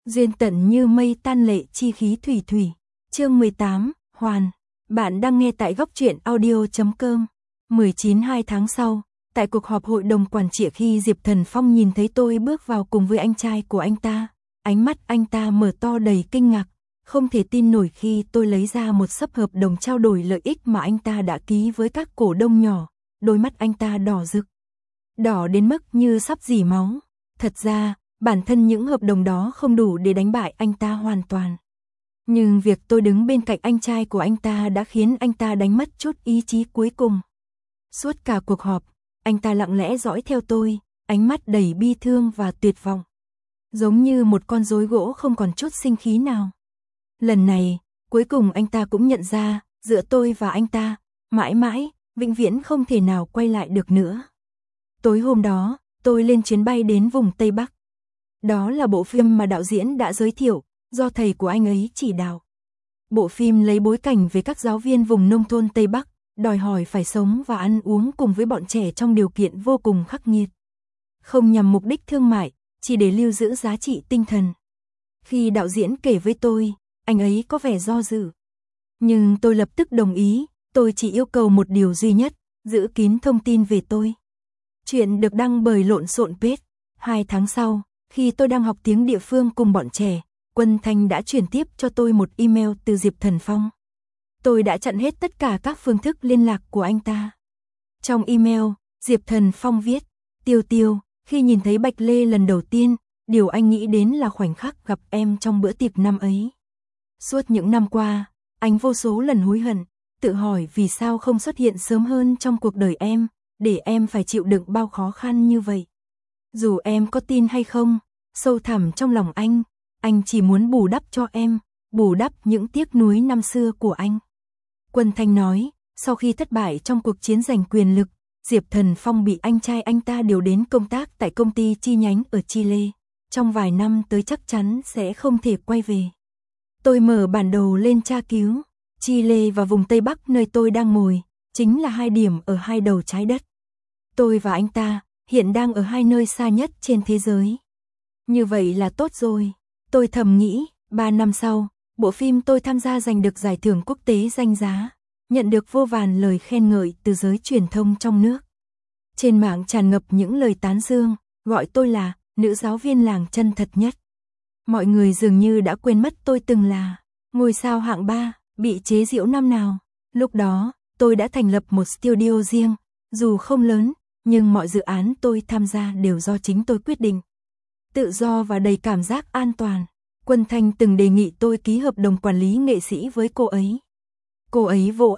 Duyên tận như mây tan lệ chi khí thủy thủy. Chương 18, Hoàn. Bạn đang nghe tại góc truyện audio.com. 2 tháng sau, tại cuộc họp hội đồng quản trị khi Diệp Thần Phong nhìn thấy tôi bước vào cùng với anh trai của anh ta, ánh mắt anh ta mở to đầy kinh ngạc, không thể tin nổi khi tôi lấy ra một xấp hợp đồng trao đổi lợi ích mà anh ta đã ký với các cổ đông nhỏ, đôi mắt anh ta đỏ rực. Đỏ đến mức như sắp rỉ máu. Thật ra, bản thân những hợp đồng đó không đủ để đánh bại anh ta hoàn toàn. Nhưng việc tôi đứng bên cạnh anh trai của anh ta đã khiến anh ta đánh mất chút ý chí cuối cùng. Suốt cả cuộc họp, anh ta lặng lẽ dõi theo tôi, ánh mắt đầy bi thương và tuyệt vọng. Giống như một con rối gỗ không còn chút sinh khí nào. Lần này, cuối cùng anh ta cũng nhận ra, giữa tôi và anh ta, mãi mãi, vĩnh viễn không thể nào quay lại được nữa. Tối hôm đó, tôi lên chuyến bay đến vùng Tây Bắc. Đó là bộ phim mà đạo diễn đã giới thiệu, do thầy của anh ấy chỉ đạo. Bộ phim lấy bối cảnh về các giáo viên vùng nông thôn Tây Bắc, đòi hỏi phải sống và ăn uống cùng với bọn trẻ trong điều kiện vô cùng khắc nghiệt. Không nhằm mục đích thương mại, chỉ để lưu giữ giá trị tinh thần. Khi đạo diễn kể với tôi, anh ấy có vẻ do dự. Nhưng tôi lập tức đồng ý, tôi chỉ yêu cầu một điều duy nhất, giữ kín thông tin về tôi. Chuyện được đăng bởi Lộn Xộn Page. 2 tháng sau, khi tôi đang học tiếng địa phương cùng bọn trẻ, Quân Thanh đã chuyển tiếp cho tôi một email từ Diệp Thần Phong. Tôi đã chặn hết tất cả các phương thức liên lạc của anh ta. Trong email, Diệp Thần Phong viết, Tiêu Tiêu, khi nhìn thấy Bạch Lê lần đầu tiên, điều anh nghĩ đến là khoảnh khắc gặp em trong bữa tiệc năm ấy. Suốt những năm qua, anh vô số lần hối hận, tự hỏi vì sao không xuất hiện sớm hơn trong cuộc đời em, để em phải chịu đựng bao khó khăn như vậy. Dù em có tin hay không, sâu thẳm trong lòng anh chỉ muốn bù đắp cho em, bù đắp những tiếc nuối năm xưa của anh. Quân Thanh nói, sau khi thất bại trong cuộc chiến giành quyền lực, Diệp Thần Phong bị anh trai anh ta điều đến công tác tại công ty chi nhánh ở Chile. Trong vài năm tới chắc chắn sẽ không thể quay về. Tôi mở bản đồ lên tra cứu. Chile và vùng Tây Bắc nơi tôi đang ngồi, chính là hai điểm ở hai đầu trái đất. Tôi và anh ta hiện đang ở hai nơi xa nhất trên thế giới. Như vậy là tốt rồi. Tôi thầm nghĩ, 3 năm sau, bộ phim tôi tham gia giành được giải thưởng quốc tế danh giá, nhận được vô vàn lời khen ngợi từ giới truyền thông trong nước. Trên mạng tràn ngập những lời tán dương, gọi tôi là nữ giáo viên làng chân thật nhất. Mọi người dường như đã quên mất tôi từng là ngôi sao hạng 3, bị chế giễu năm nào. Lúc đó, tôi đã thành lập một studio riêng, dù không lớn, nhưng mọi dự án tôi tham gia đều do chính tôi quyết định. Tự do và đầy cảm giác an toàn. Quân Thanh từng đề nghị tôi ký hợp đồng quản lý nghệ sĩ với cô ấy. Cô ấy vô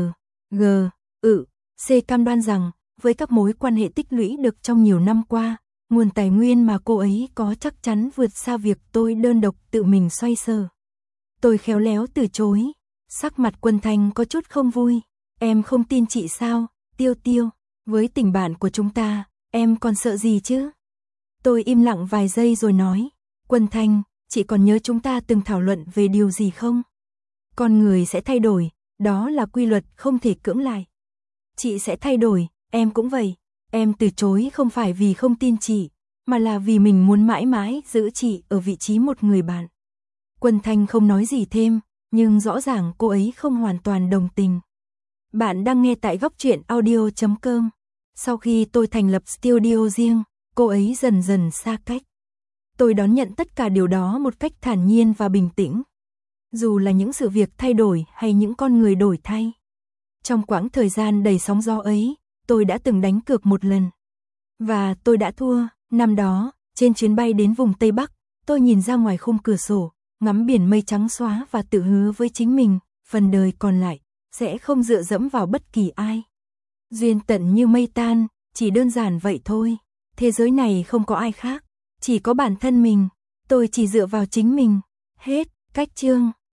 C cam đoan rằng, với các mối quan hệ tích lũy được trong nhiều năm qua, nguồn tài nguyên mà cô ấy có chắc chắn vượt xa việc tôi đơn độc tự mình xoay sở. Tôi khéo léo từ chối. Sắc mặt Quân Thanh có chút không vui. Em không tin chị sao, Tiêu Tiêu, với tình bạn của chúng ta, em còn sợ gì chứ? Tôi im lặng vài giây rồi nói, Quân Thanh, chị còn nhớ chúng ta từng thảo luận về điều gì không? Con người sẽ thay đổi, đó là quy luật không thể cưỡng lại. Chị sẽ thay đổi, em cũng vậy. Em từ chối không phải vì không tin chị, mà là vì mình muốn mãi mãi giữ chị ở vị trí một người bạn. Quân Thanh không nói gì thêm, nhưng rõ ràng cô ấy không hoàn toàn đồng tình. Bạn đang nghe tại góc truyện audio.com. Sau khi tôi thành lập studio riêng, cô ấy dần dần xa cách. Tôi đón nhận tất cả điều đó một cách thản nhiên và bình tĩnh. Dù là những sự việc thay đổi hay những con người đổi thay. Trong quãng thời gian đầy sóng gió ấy, tôi đã từng đánh cược một lần. Và tôi đã thua. Năm đó, trên chuyến bay đến vùng Tây Bắc, tôi nhìn ra ngoài khung cửa sổ, ngắm biển mây trắng xóa và tự hứa với chính mình, phần đời còn lại, sẽ không dựa dẫm vào bất kỳ ai. Duyên tận như mây tan, chỉ đơn giản vậy thôi. Thế giới này không có ai khác, chỉ có bản thân mình. Tôi chỉ dựa vào chính mình. Hết, cách chương.